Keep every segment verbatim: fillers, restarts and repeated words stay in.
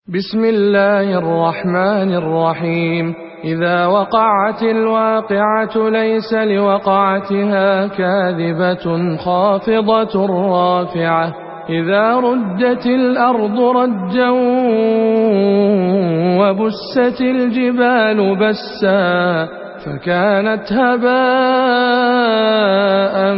بسم الله الرحمن الرحيم. إذا وقعت الواقعة ليس لوقعتها كاذبة خافضة رافعة. إذا رجت الأرض رجا وبست الجبال بسا فكانت هباء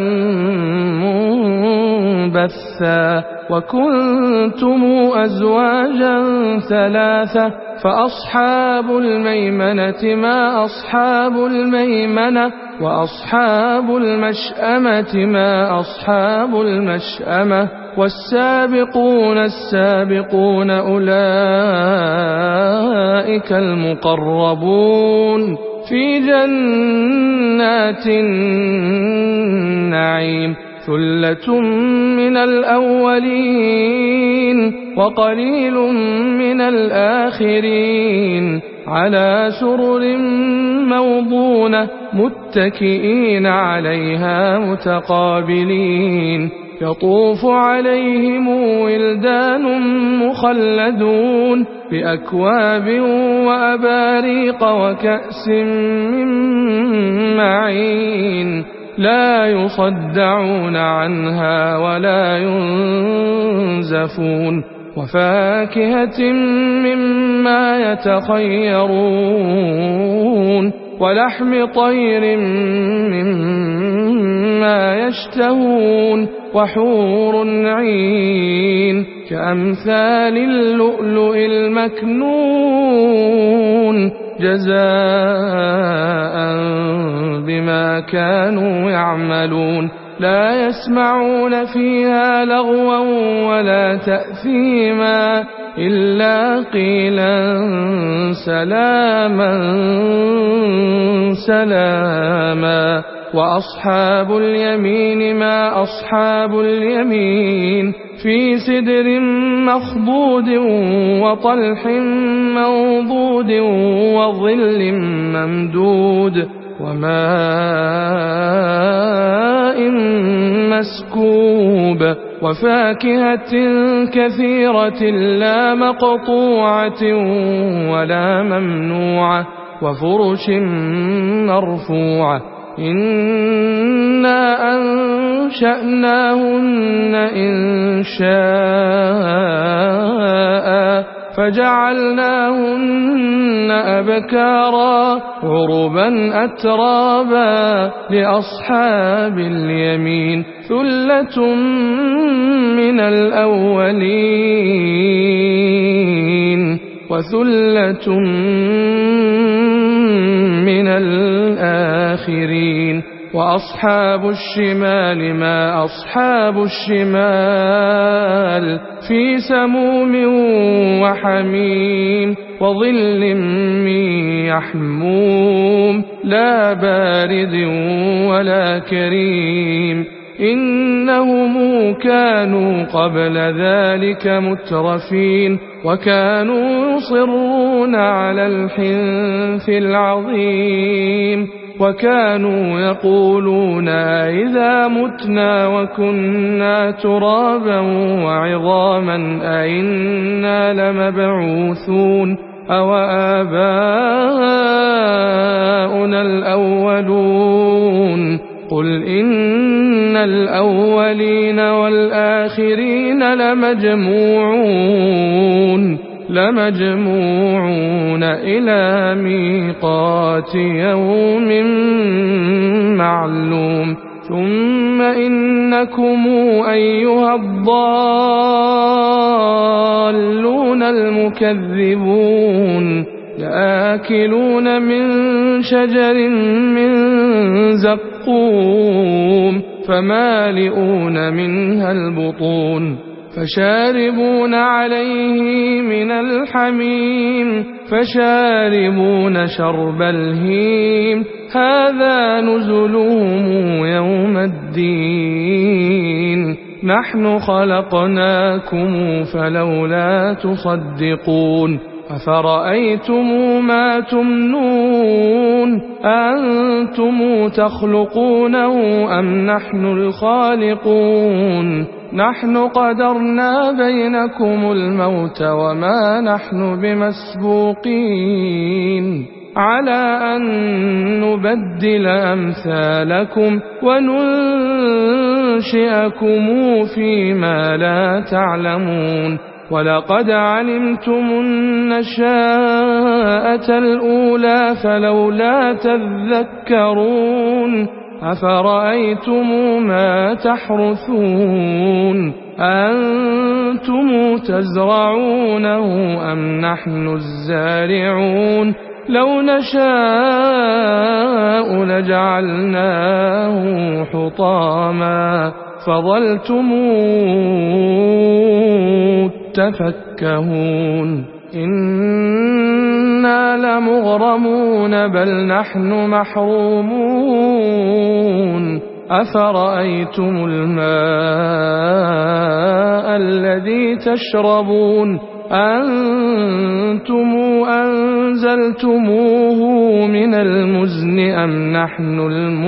منبثا وكنتم أزواجا ثلاثة فأصحاب الميمنة ما أصحاب الميمنة وأصحاب المشأمة ما أصحاب المشأمة والسابقون السابقون أولئك المقربون في جنات النعيم. ثلة من الأولين وقليل من الآخرين على سرر موضونة متكئين عليها متقابلين. يطوف عليهم ولدان مخلدون بأكواب وأباريق وكأس من معين لا يصدعون عنها ولا ينزفون. وفاكهة مما يتخيرون ولحم طير مما يشتهون وحور عين كأمثال اللؤلؤ المكنون جزاء بما كانوا يعملون. لا يسمعون فيها لغوا ولا تأثيما إلا قيلا سلاما سلاما. وأصحاب اليمين ما أصحاب اليمين في سدر مخضود وطلح منضود وظل ممدود وماء مسكوب وفاكهة كثيرة لا مقطوعة ولا ممنوعة وفرش مرفوعة. إنا أنشأناهن إنشاء فجعلناهن أبكارا عربا أترابا لأصحاب اليمين. ثلة من الأولين وثلة من الآخرين. وأصحاب الشمال ما أصحاب الشمال في سموم وحميم وظل من يحموم لا بارد ولا كريم. إنهم كانوا قبل ذلك مترفين وكانوا يصرون على الحنث العظيم وكانوا يقولون إذا متنا وكنا ترابا وعظاما أئنا لمبعوثون أو آباؤنا الأولون. قل إن الأولين والآخرين لمجموعون لمجموعون إلى ميقات يوم معلوم. ثم إنكم أيها الضالون المكذبون لآكلون من شجر من زقوم فمالئون منها البطون فشاربون عليه من الحميم فشاربون شرب الهيم. هذا نزلهم يوم الدين. نحن خلقناكم فلولا تصدقون. أفرأيتم ما تمنون أنتم تخلقونه أم نحن الخالقون نحن قدرنا بينكم الموت وما نحن بمسبوقين على أن نبدل أمثالكم وننشئكم فيما لا تعلمون ولقد علمتم النشاءة الأولى فلولا تذكرون أفرأيتم ما تحرثون أنتم تزرعونه أم نحن الزارعون لو نشاء لجعلناه حطاما فظلتم تفكهون إنا لمغرمون بل نحن محرومون أفرأيتم الماء الذي تشربون أنتم أنزلتموه من المزن أم نحن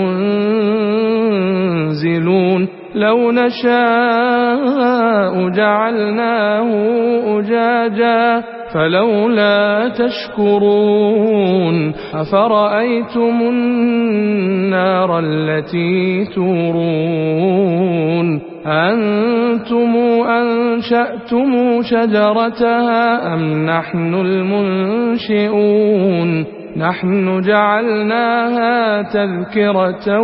المنزلون لو نشاء جعلناه أجاجا فلولا تشكرون أفرأيتم النار التي تورون أنتم أنشأتم شجرتها أم نحن المنشئون نحن جعلناها تذكرة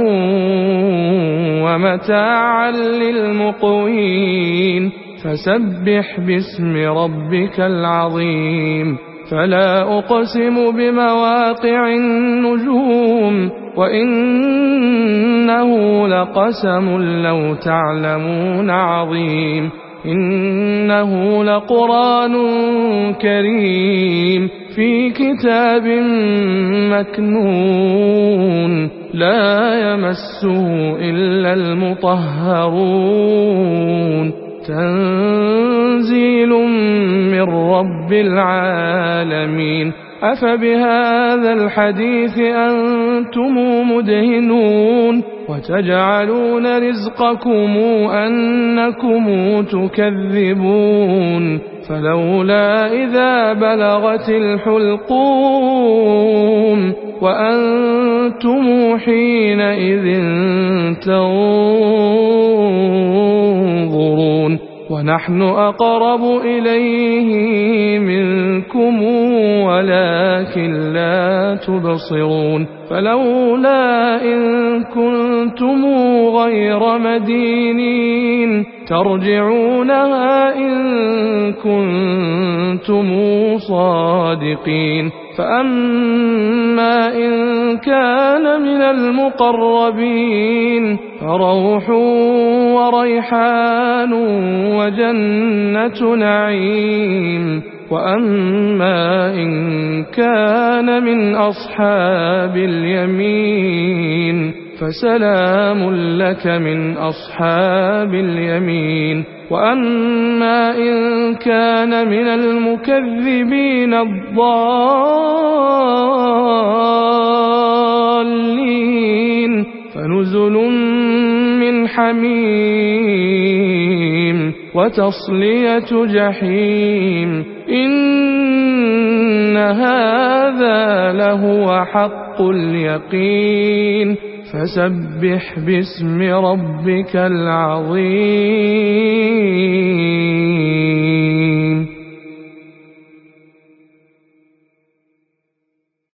ومتاعا للمقوين فسبح باسم ربك العظيم فلا أقسم بمواقع النجوم وإنه لقسم لو تعلمون عظيم إنه لقرآن كريم في كتاب مكنون لا يمسه إلا المطهرون تنزيل من رب العالمين أفبهذا الحديث أنتم مدهنون وتجعلون رزقكم أنكم تكذبون فلولا إذا بلغت الحلقوم وأنتم حينئذ تنظرون ونحن أقرب إليه منكم ولكن لا تبصرون فلولا إن كنتم غير مدينين ترجعونها إن كنتم صادقين فأما إن كان من المقربين فروح وريحان وجنة نعيم وأما إن كان من أصحاب اليمين فسلام لك من أصحاب اليمين وأما إن كان من المكذبين الضالين فنزل من حميم وتصلية جحيم إن هذا لهو حق اليقين فسبح باسم ربك العظيم